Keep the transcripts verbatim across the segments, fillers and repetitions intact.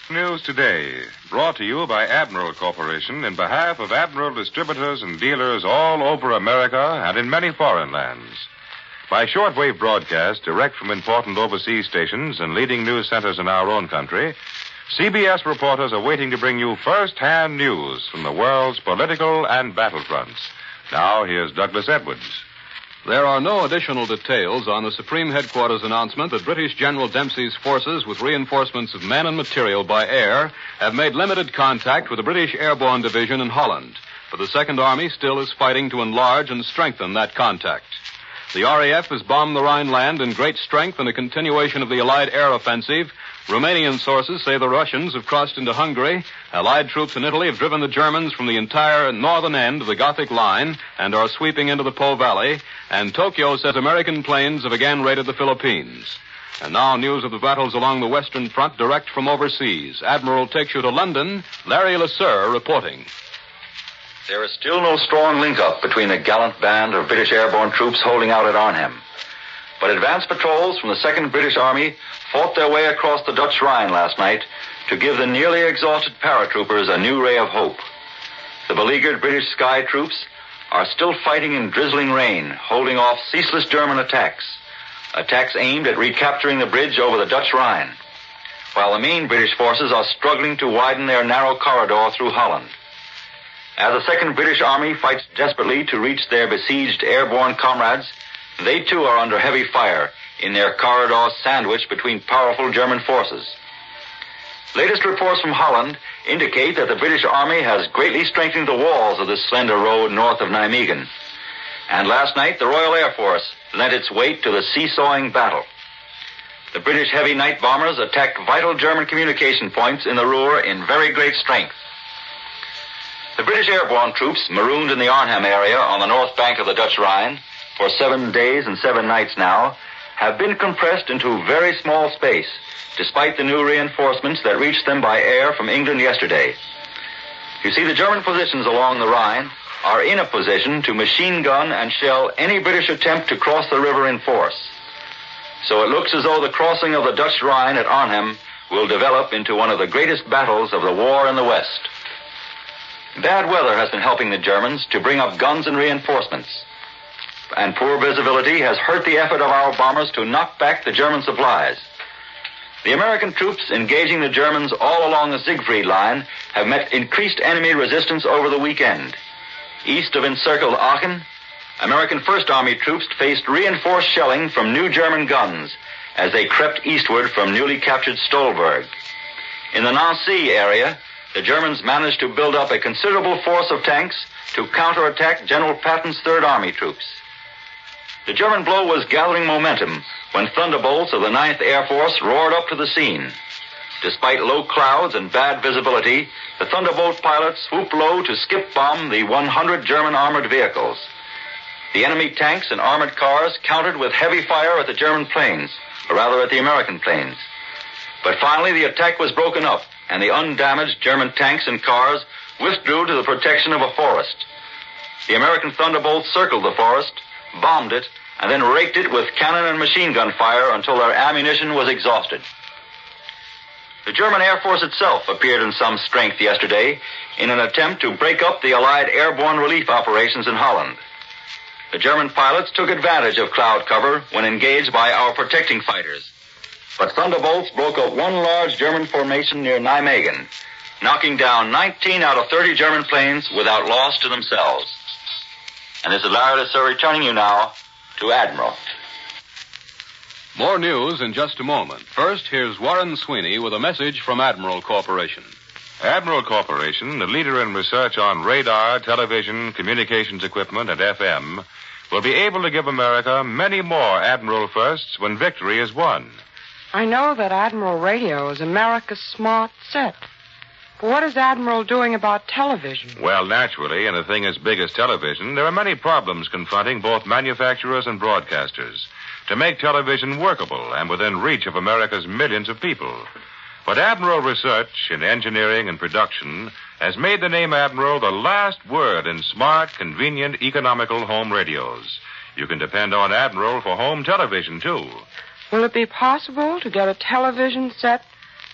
News Today, brought to you by Admiral Corporation in behalf of Admiral distributors and dealers all over America and in many foreign lands. By shortwave broadcast direct from important overseas stations and leading news centers in our own country, C B S reporters are waiting to bring you first-hand news from the world's political and battlefronts. Now, here's Douglas Edwards. There are no additional details on the Supreme Headquarters announcement that British General Dempsey's forces with reinforcements of men and material by air have made limited contact with the British Airborne Division in Holland, but the Second Army still is fighting to enlarge and strengthen that contact. The R A F has bombed the Rhineland in great strength in a continuation of the Allied air offensive. Romanian sources say the Russians have crossed into Hungary. Allied troops in Italy have driven the Germans from the entire northern end of the Gothic Line and are sweeping into the Po Valley. And Tokyo says American planes have again raided the Philippines. And now news of the battles along the Western Front direct from overseas. Admiral takes you to London. Larry LeSueur reporting. There is still no strong link-up between the gallant band of British airborne troops holding out at Arnhem. But advance patrols from the Second British Army fought their way across the Dutch Rhine last night to give the nearly exhausted paratroopers a new ray of hope. The beleaguered British sky troops are still fighting in drizzling rain, holding off ceaseless German attacks, attacks aimed at recapturing the bridge over the Dutch Rhine, while the main British forces are struggling to widen their narrow corridor through Holland. As the Second British Army fights desperately to reach their besieged airborne comrades, they too are under heavy fire in their corridors sandwiched between powerful German forces. Latest reports from Holland indicate that the British Army has greatly strengthened the walls of this slender road north of Nijmegen. And last night, the Royal Air Force lent its weight to the seesawing battle. The British heavy night bombers attacked vital German communication points in the Ruhr in very great strength. The British airborne troops marooned in the Arnhem area on the north bank of the Dutch Rhine for seven days and seven nights now have been compressed into very small space, despite the new reinforcements that reached them by air from England yesterday. You see, the German positions along the Rhine are in a position to machine gun and shell any British attempt to cross the river in force. So it looks as though the crossing of the Dutch Rhine at Arnhem will develop into one of the greatest battles of the war in the West. Bad weather has been helping the Germans to bring up guns and reinforcements, and poor visibility has hurt the effort of our bombers to knock back the German supplies. The American troops engaging the Germans all along the Siegfried Line have met increased enemy resistance over the weekend. East of encircled Aachen, American First Army troops faced reinforced shelling from new German guns as they crept eastward from newly captured Stolberg. In the Nancy area, the Germans managed to build up a considerable force of tanks to counterattack General Patton's Third Army troops. The German blow was gathering momentum when thunderbolts of the Ninth Air Force roared up to the scene. Despite low clouds and bad visibility, the Thunderbolt pilots swooped low to skip bomb the one hundred German armored vehicles. The enemy tanks and armored cars countered with heavy fire at the German planes, or rather at the American planes. But finally the attack was broken up, and the undamaged German tanks and cars withdrew to the protection of a forest. The American Thunderbolts circled the forest, bombed it, and then raked it with cannon and machine gun fire until their ammunition was exhausted. The German Air Force itself appeared in some strength yesterday in an attempt to break up the Allied airborne relief operations in Holland. The German pilots took advantage of cloud cover when engaged by our protecting fighters. But Thunderbolts broke up one large German formation near Nijmegen, knocking down nineteen out of thirty German planes without loss to themselves. And this is Larry LeSueur returning you now to Admiral. More news in just a moment. First, here's Warren Sweeney with a message from Admiral Corporation. Admiral Corporation, the leader in research on radar, television, communications equipment, and F M, will be able to give America many more Admiral firsts when victory is won. I know that Admiral Radio is America's smart set. But what is Admiral doing about television? Well, naturally, in a thing as big as television, there are many problems confronting both manufacturers and broadcasters to make television workable and within reach of America's millions of people. But Admiral Research in engineering and production has made the name Admiral the last word in smart, convenient, economical home radios. You can depend on Admiral for home television, too. Will it be possible to get a television set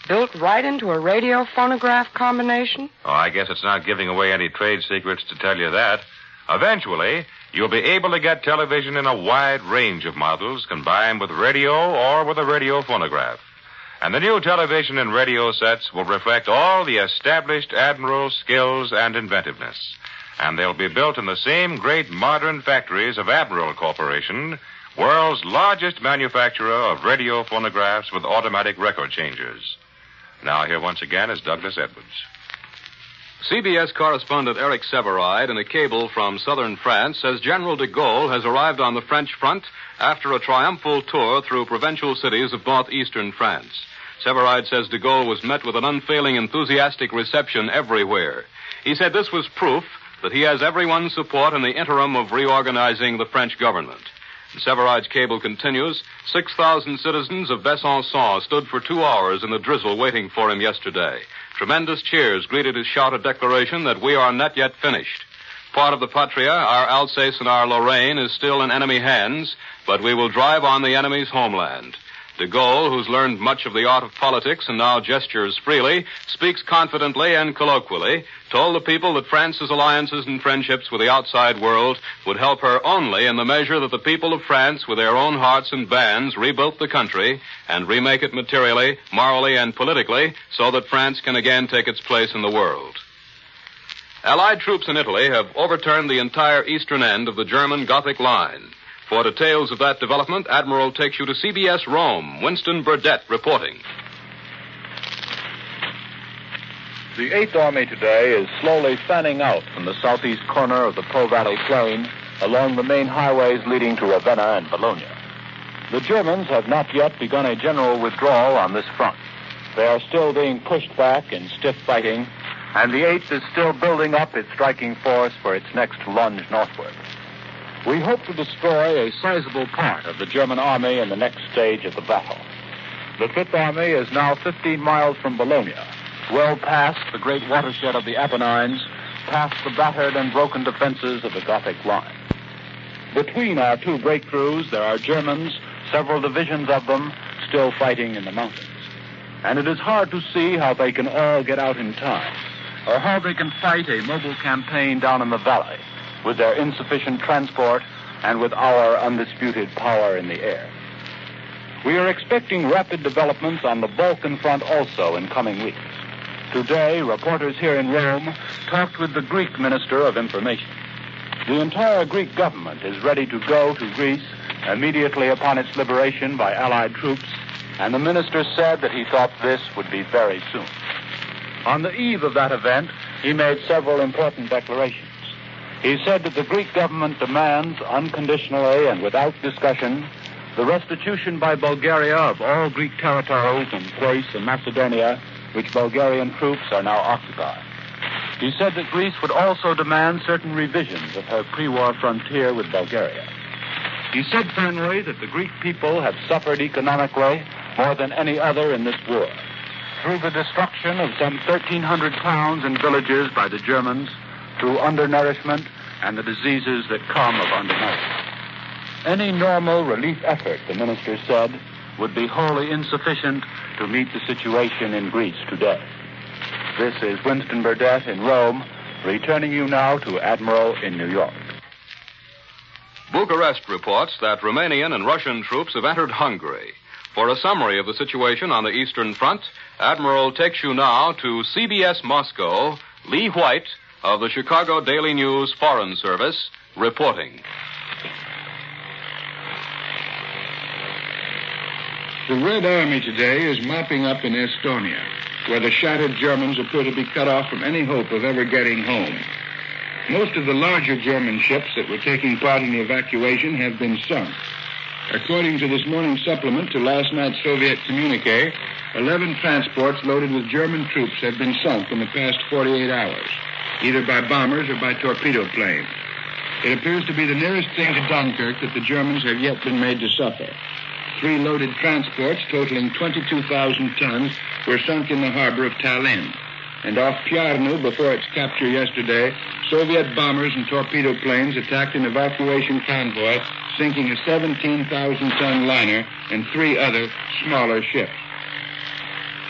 Built right into a radio phonograph combination? Oh, I guess it's not giving away any trade secrets to tell you that. Eventually, you'll be able to get television in a wide range of models combined with radio or with a radio phonograph. And the new television and radio sets will reflect all the established Admiral skills and inventiveness. And they'll be built in the same great modern factories of Admiral Corporation, world's largest manufacturer of radio phonographs with automatic record changers. Now, here once again is Douglas Edwards. C B S correspondent Eric Severide in a cable from southern France says General de Gaulle has arrived on the French front after a triumphal tour through provincial cities of northeastern France. Severide says de Gaulle was met with an unfailing enthusiastic reception everywhere. He said this was proof that he has everyone's support in the interim of reorganizing the French government. Severide's cable continues, six thousand citizens of Besançon stood for two hours in the drizzle waiting for him yesterday. Tremendous cheers greeted his shouted declaration that we are not yet finished. Part of the Patria, our Alsace and our Lorraine, is still in enemy hands, but we will drive on the enemy's homeland. De Gaulle, who's learned much of the art of politics and now gestures freely, speaks confidently and colloquially, told the people that France's alliances and friendships with the outside world would help her only in the measure that the people of France, with their own hearts and bands, rebuilt the country and remake it materially, morally, and politically so that France can again take its place in the world. Allied troops in Italy have overturned the entire eastern end of the German Gothic Line. For details of that development, Admiral takes you to C B S Rome. Winston Burdett reporting. The Eighth Army today is slowly fanning out from the southeast corner of the Po Valley Plain along the main highways leading to Ravenna and Bologna. The Germans have not yet begun a general withdrawal on this front. They are still being pushed back in stiff fighting, and the Eighth is still building up its striking force for its next lunge northward. We hope to destroy a sizable part of the German army in the next stage of the battle. The Fifth Army is now fifteen miles from Bologna, well past the great watershed of the Apennines, past the battered and broken defenses of the Gothic line. Between our two breakthroughs, there are Germans, several divisions of them, still fighting in the mountains. And it is hard to see how they can all get out in time, or how they can fight a mobile campaign down in the valley, with their insufficient transport and with our undisputed power in the air. We are expecting rapid developments on the Balkan front also in coming weeks. Today, reporters here in Rome talked with the Greek Minister of Information. The entire Greek government is ready to go to Greece immediately upon its liberation by Allied troops, and the minister said that he thought this would be very soon. On the eve of that event, he made several important declarations. He said that the Greek government demands, unconditionally and without discussion, the restitution by Bulgaria of all Greek territories and place in Macedonia which Bulgarian troops are now occupying. He said that Greece would also demand certain revisions of her pre-war frontier with Bulgaria. He said finally that the Greek people have suffered economically more than any other in this war, through the destruction of some thirteen hundred towns and villages by the Germans, through undernourishment and the diseases that come of undernourishment. Any normal relief effort, the minister said, would be wholly insufficient to meet the situation in Greece today. This is Winston Burdett in Rome, returning you now to Admiral in New York. Bucharest reports that Romanian and Russian troops have entered Hungary. For a summary of the situation on the Eastern Front, Admiral takes you now to C B S Moscow, Lee White of the Chicago Daily News Foreign Service, reporting. The Red Army today is mopping up in Estonia, where the shattered Germans appear to be cut off from any hope of ever getting home. Most of the larger German ships that were taking part in the evacuation have been sunk. According to this morning's supplement to last night's Soviet communique, eleven transports loaded with German troops have been sunk in the past forty-eight hours, either by bombers or by torpedo planes. It appears to be the nearest thing to Dunkirk that the Germans have yet been made to suffer. Three loaded transports totaling twenty-two thousand tons were sunk in the harbor of Tallinn. And off Piarnu, before its capture yesterday, Soviet bombers and torpedo planes attacked an evacuation convoy, sinking a seventeen thousand ton liner and three other smaller ships.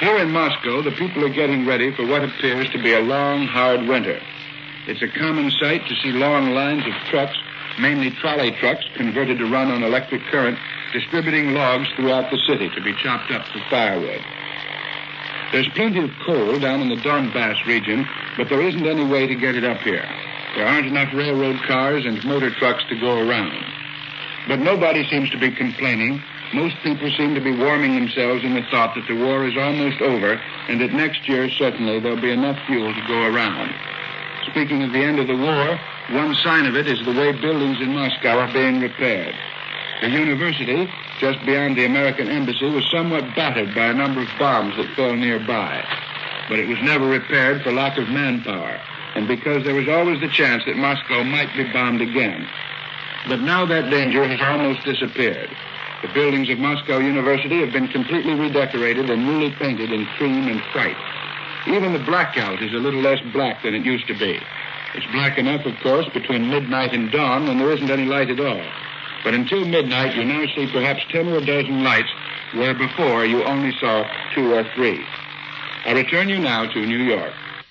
Here in Moscow, the people are getting ready for what appears to be a long, hard winter. It's a common sight to see long lines of trucks, mainly trolley trucks converted to run on electric current, distributing logs throughout the city to be chopped up for firewood. There's plenty of coal down in the Donbass region, but there isn't any way to get it up here. There aren't enough railroad cars and motor trucks to go around. But nobody seems to be complaining. Most people seem to be warming themselves in the thought that the war is almost over and that next year, certainly, there'll be enough fuel to go around. Speaking of the end of the war, one sign of it is the way buildings in Moscow are being repaired. The university, just beyond the American embassy, was somewhat battered by a number of bombs that fell nearby. But it was never repaired for lack of manpower, and because there was always the chance that Moscow might be bombed again. But now that danger has almost disappeared. The buildings of Moscow University have been completely redecorated and newly painted in cream and white. Even the blackout is a little less black than it used to be. It's black enough, of course, between midnight and dawn when there isn't any light at all. But until midnight, you now see perhaps ten or a dozen lights, where before you only saw two or three. I return you now to New York.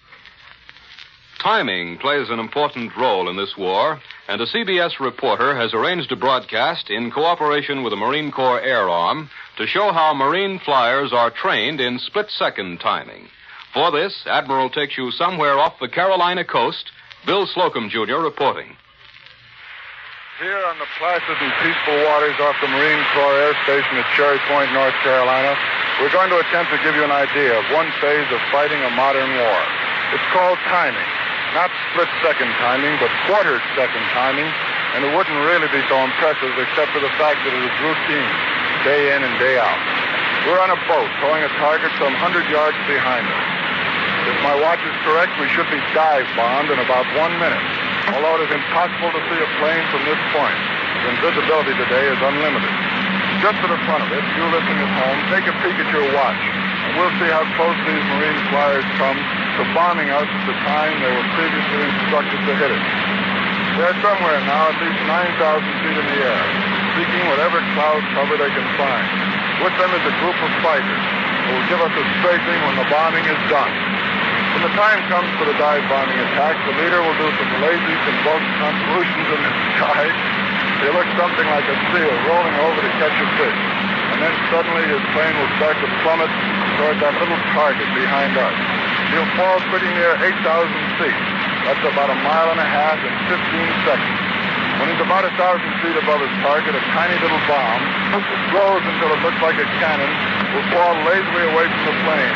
Timing plays an important role in this war, and a C B S reporter has arranged a broadcast in cooperation with the Marine Corps Air Arm to show how Marine flyers are trained in split-second timing. For this, Admiral takes you somewhere off the Carolina coast. Bill Slocum, Junior, reporting. Here on the placid and peaceful waters off the Marine Corps Air Station at Cherry Point, North Carolina, we're going to attempt to give you an idea of one phase of fighting a modern war. It's called timing. Not split-second timing, but quarter-second timing, and it wouldn't really be so impressive except for the fact that it is routine, day in and day out. We're on a boat towing a target some hundred yards behind us. If my watch is correct, we should be dive-bombed in about one minute, although it is impossible to see a plane from this point, since visibility today is unlimited. Just to the front of it, you listening at home, take a peek at your watch, and we'll see how close these Marine flyers come to bombing us at the time they were previously instructed to hit it. They're somewhere now at least nine thousand feet in the air, seeking whatever cloud cover they can find. With them is a group of fighters who will give us a strafing when the bombing is done. When the time comes for the dive bombing attack, the leader will do some lazy, convulsed convolutions in the sky. He'll look something like a seal rolling over to catch a fish. And then suddenly his plane will start to plummet toward that little target behind us. He'll fall pretty near eight thousand feet. That's about a mile and a half in fifteen seconds. When he's about a thousand feet above his target, a tiny little bomb, which grows until it looks like a cannon, will fall lazily away from the plane.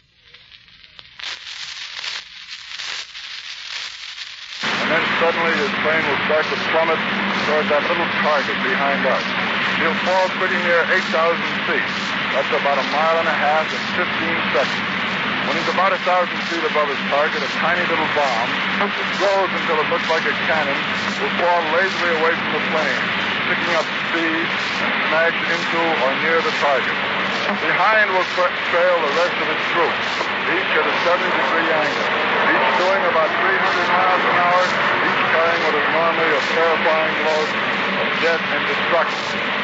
And then suddenly his plane will start to plummet toward that little target behind us. He'll fall pretty near eight thousand feet. That's about a mile and a half in fifteen seconds. When he's about a thousand feet above his target, a tiny little bomb, which grows until it looks like a cannon, will fall lazily away from the plane, picking up speed and smash into or near the target. Behind will trail the rest of his group, each at a seventy degree angle, each doing about three hundred miles an hour, each carrying what is normally a terrifying load of death and destruction.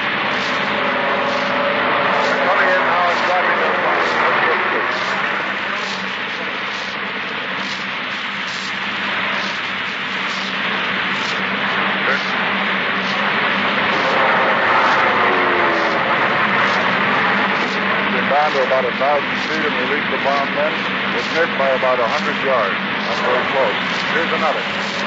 They're coming in now and dropping their bombs. Let's look through. Down to about a thousand feet and release the bomb then. It missed by about a hundred yards. Not very close. Here's another.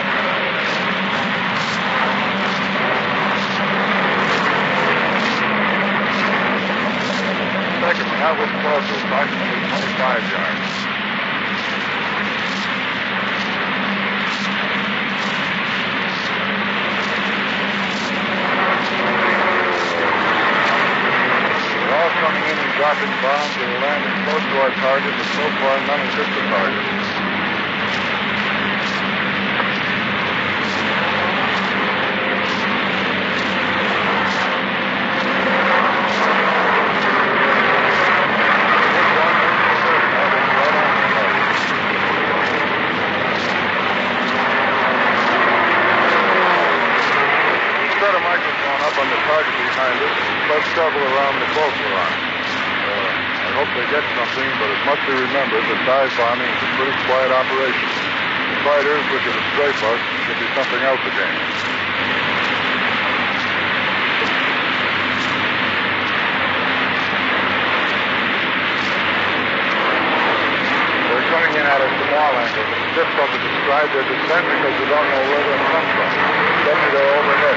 Second one, that was close to approximately twenty-five yards. Coming in and dropping bombs that are landing close to our target, but so far none has hit the target. Set a microphone up on the target behind us, plus several around the boat we're on. Uh, I hope they get something, but it must be remembered that dive bombing is a pretty quiet operation. The fighters, which are the strafe us, should be something else again. They're coming in at us from all angles. It's difficult to describe their descent because we don't know where they'll come from. Suddenly they're overhead.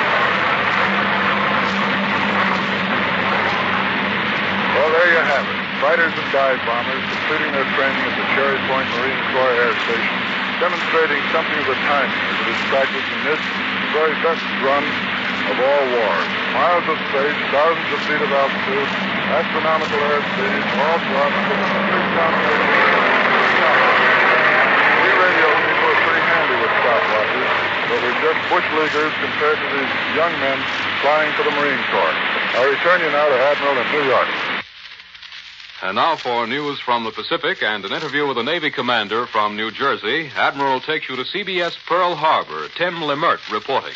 Well, there you have it. Fighters and dive bombers completing their training at the Cherry Point Marine Corps Air Station, demonstrating something of the timing as it is practiced in this the very best run of all wars. Miles of space, thousands of feet of altitude, astronomical airspeed, all drops with a complete combination. We radio people are pretty handy with stopwatches, but we're just bush leaguers compared to these young men flying for the Marine Corps. I return you now to Admiral in New York. And now for news from the Pacific and an interview with a Navy commander from New Jersey. Admiral takes you to C B S Pearl Harbor. Tim Lemert reporting.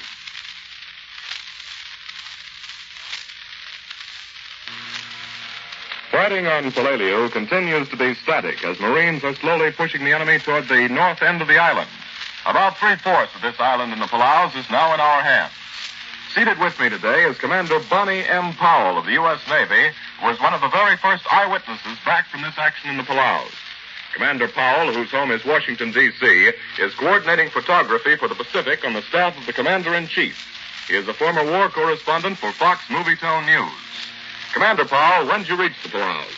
Fighting on Palaleo continues to be static as Marines are slowly pushing the enemy toward the north end of the island. About three-fourths of this island in the Palaus is now in our hands. Seated with me today is Commander Bonnie M. Powell of the U S. Navy, who was one of the very first eyewitnesses back from this action in the Palaus. Commander Powell, whose home is Washington, D C, is coordinating photography for the Pacific on the staff of the Commander-in-Chief. He is a former war correspondent for Fox Movietone News. Commander Powell, when did you reach the Palaus?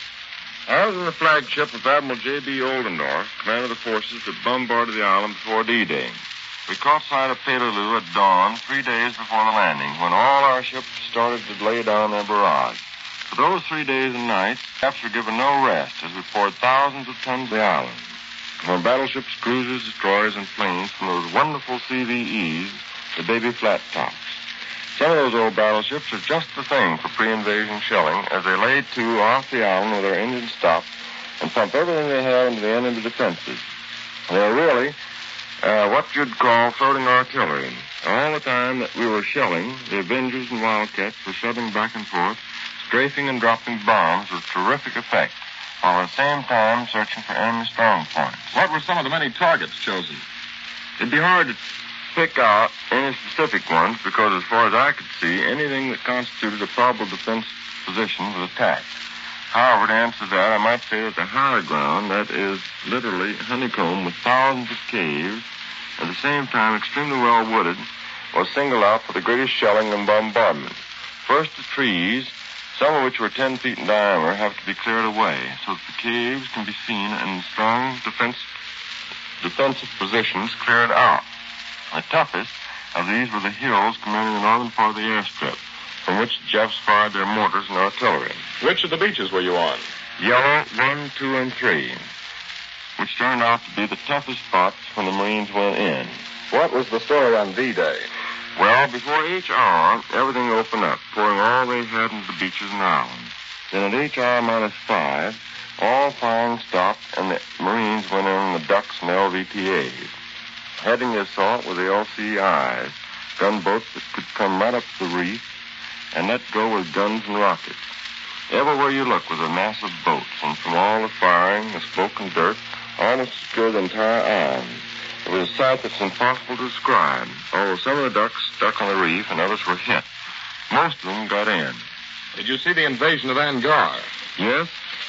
I was in the flagship of Admiral J B. Oldendorf, commander of the forces that bombarded the island before D-Day. We caught sight of Peleliu at dawn three days before the landing, when all our ships started to lay down their barrage. For those three days and nights, ships were given no rest as we poured thousands of tons of the island. From battleships, cruisers, destroyers, and planes, from those wonderful C V Es, the baby flat tops. Some of those old battleships are just the thing for pre-invasion shelling as they laid to off the island with their engines stopped and pumped everything they had into the enemy defenses. They're really uh, what you'd call floating artillery. All the time that we were shelling, the Avengers and Wildcats were shoving back and forth, strafing and dropping bombs with terrific effect, while at the same time searching for enemy strong points. What were some of the many targets chosen? It'd be hard to pick out any specific ones because, as far as I could see, anything that constituted a probable defense position was attacked. However, to answer that, I might say that the higher ground, that is literally honeycombed with thousands of caves, at the same time extremely well wooded, was singled out for the greatest shelling and bombardment. First, the trees, some of which were ten feet in diameter, have to be cleared away so that the caves can be seen and strong defense, defensive positions cleared out. The toughest of these were the hills commanding the northern part of the airstrip, from which the Japs fired their mortars and artillery. Which of the beaches were you on? Yellow, one, two, and three, which turned out to be the toughest spots when the Marines went in. What was the story on D-Day? Well, before H R, everything opened up, pouring all they had into the beaches and islands. Then at H R minus five, all firing stopped, and the Marines went in on the ducks and L V T As. Heading the assault were the L C Is, gunboats that could come right up the reef and let go with guns and rockets. Everywhere you look was a mass of boats, and from all the firing, the smoke and dirt, almost obscured the entire island. It was a sight that's impossible to describe, although some of the ducks stuck on the reef and others were hit. Most of them got in. Did you see the invasion of Angar? Yes.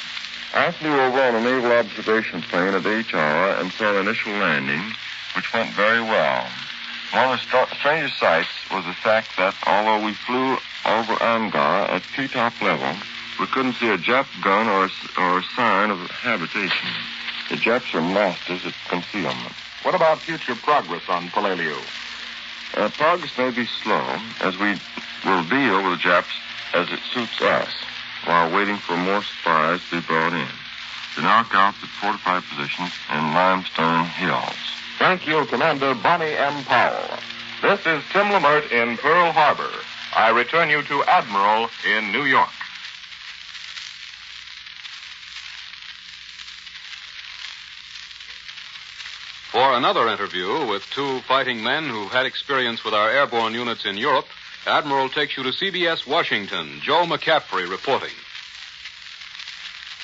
I flew over on a naval observation plane at H R and saw the initial landing, which went very well. One of the str- strangest sights was the fact that, although we flew over Angar at treetop level, we couldn't see a Jap gun or a, or a sign of habitation. The Japs are masters at concealment. What about future progress on Palaleo? Uh, progress may be slow, as we will deal with the Japs as it suits us, while waiting for more supplies to be brought in. To knock out the fortified positions in limestone hills. Thank you, Commander Bonnie M. Powell. This is Tim Lemert in Pearl Harbor. I return you to Admiral in New York. For another interview with two fighting men who've had experience with our airborne units in Europe, Admiral takes you to C B S Washington. Joe McCaffrey reporting.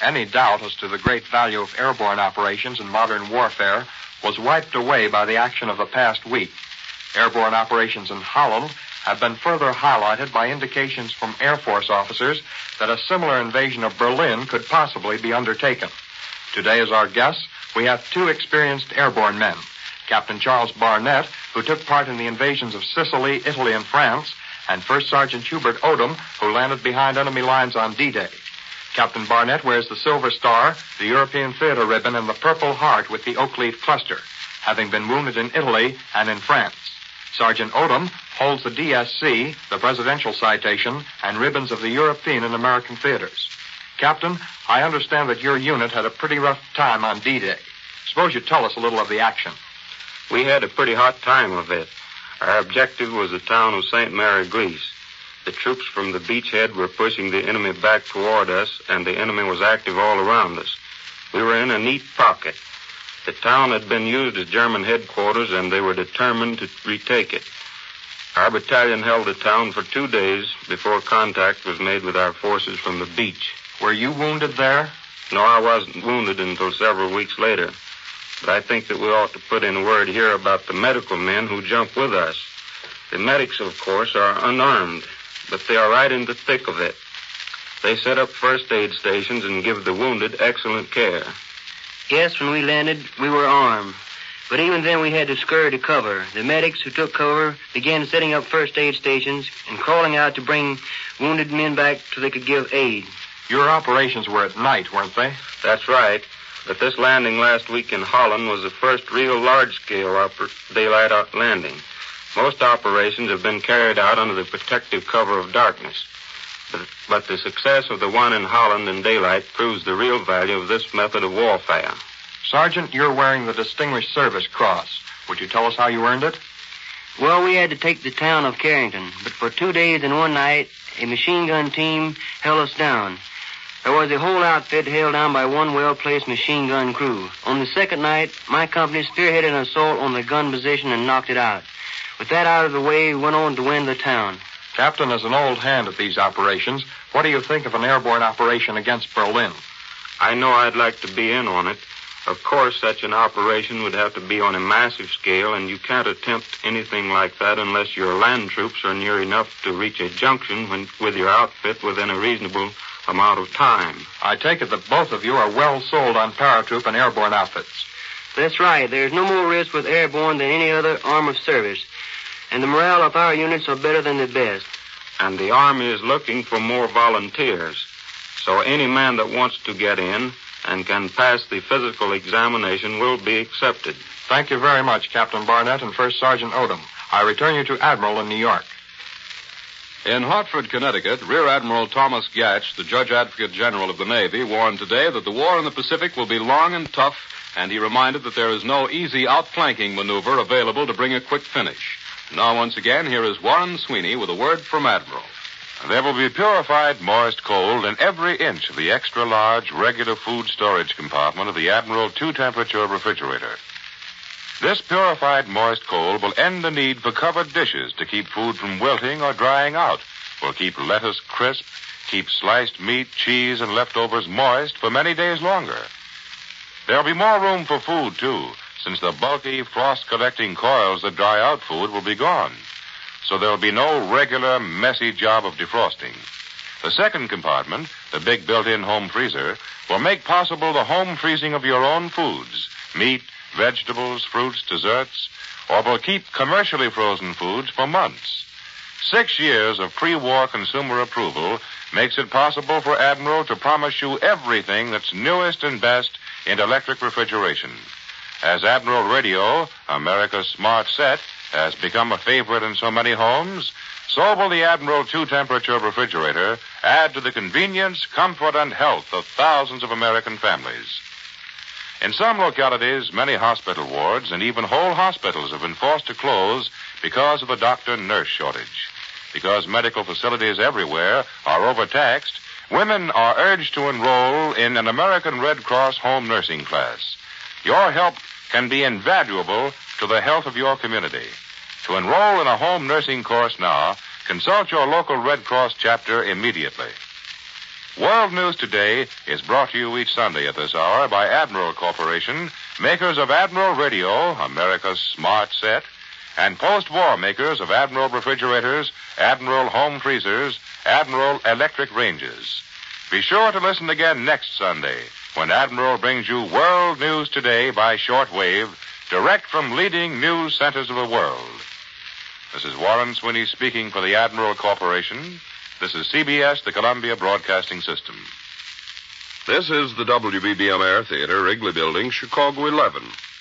Any doubt as to the great value of airborne operations in modern warfare was wiped away by the action of the past week. Airborne operations in Holland have been further highlighted by indications from Air Force officers that a similar invasion of Berlin could possibly be undertaken. Today, as our guests, we have two experienced airborne men, Captain Charles Barnett, who took part in the invasions of Sicily, Italy, and France, and First Sergeant Hubert Odom, who landed behind enemy lines on D-Day. Captain Barnett wears the Silver Star, the European Theater Ribbon, and the Purple Heart with the Oak Leaf Cluster, having been wounded in Italy and in France. Sergeant Odom holds the D S C, the Presidential Citation, and ribbons of the European and American theaters. Captain, I understand that your unit had a pretty rough time on D-Day. Suppose you tell us a little of the action. We had a pretty hot time of it. Our objective was the town of Saint Mary, Greece. The troops from the beachhead were pushing the enemy back toward us, and the enemy was active all around us. We were in a neat pocket. The town had been used as German headquarters, and they were determined to retake it. Our battalion held the town for two days before contact was made with our forces from the beach. Were you wounded there? No, I wasn't wounded until several weeks later. But I think that we ought to put in a word here about the medical men who jumped with us. The medics, of course, are unarmed, but they are right in the thick of it. They set up first aid stations and give the wounded excellent care. Yes, when we landed, we were armed. But even then, we had to scurry to cover. The medics who took cover began setting up first aid stations and crawling out to bring wounded men back so they could give aid. Your operations were at night, weren't they? That's right. But this landing last week in Holland was the first real large-scale oper- daylight out landing. Most operations have been carried out under the protective cover of darkness. But, but the success of the one in Holland in daylight proves the real value of this method of warfare. Sergeant, you're wearing the Distinguished Service Cross. Would you tell us how you earned it? Well, we had to take the town of Carrington, but for two days and one night, a machine gun team held us down. There was a whole outfit held down by one well-placed machine gun crew. On the second night, my company spearheaded an assault on the gun position and knocked it out. With that out of the way, we went on to win the town. Captain, as an old hand at these operations, what do you think of an airborne operation against Berlin? I know I'd like to be in on it. Of course, such an operation would have to be on a massive scale, and you can't attempt anything like that unless your land troops are near enough to reach a junction when, with your outfit within a reasonable amount of time. I take it that both of you are well sold on paratroop and airborne outfits. That's right. There's no more risk with airborne than any other arm of service. And the morale of our units are better than the best. And the Army is looking for more volunteers. So any man that wants to get in and can pass the physical examination will be accepted. Thank you very much, Captain Barnett and First Sergeant Odom. I return you to Admiral in New York. In Hartford, Connecticut, Rear Admiral Thomas Gatch, the Judge Advocate General of the Navy, warned today that the war in the Pacific will be long and tough, and he reminded that there is no easy outflanking maneuver available to bring a quick finish. Now, once again, here is Warren Sweeney with a word from Admiral. There will be purified moist cold in every inch of the extra-large regular food storage compartment of the Admiral two-temperature refrigerator. This purified moist cold will end the need for covered dishes to keep food from wilting or drying out, will keep lettuce crisp, keep sliced meat, cheese, and leftovers moist for many days longer. There'll be more room for food, too, since the bulky, frost-collecting coils that dry out food will be gone. So there'll be no regular, messy job of defrosting. The second compartment, the big built-in home freezer, will make possible the home freezing of your own foods, meat, vegetables, fruits, desserts, or will keep commercially frozen foods for months. Six years of pre-war consumer approval makes it possible for Admiral to promise you everything that's newest and best in electric refrigeration. As Admiral Radio, America's smart set, has become a favorite in so many homes, so will the Admiral two-temperature refrigerator add to the convenience, comfort, and health of thousands of American families. In some localities, many hospital wards and even whole hospitals have been forced to close because of the doctor-nurse shortage. Because medical facilities everywhere are overtaxed, women are urged to enroll in an American Red Cross home nursing class. Your help can be invaluable to the health of your community. To enroll in a home nursing course now, consult your local Red Cross chapter immediately. World News Today is brought to you each Sunday at this hour by Admiral Corporation, makers of Admiral Radio, America's smart set, and post-war makers of Admiral refrigerators, Admiral home freezers, Admiral electric ranges. Be sure to listen again next Sunday when Admiral brings you World News Today by shortwave, direct from leading news centers of the world. This is Warren Sweeney speaking for the Admiral Corporation. This is C B S, the Columbia Broadcasting System. This is the W B B M Air Theater, Wrigley Building, Chicago eleven.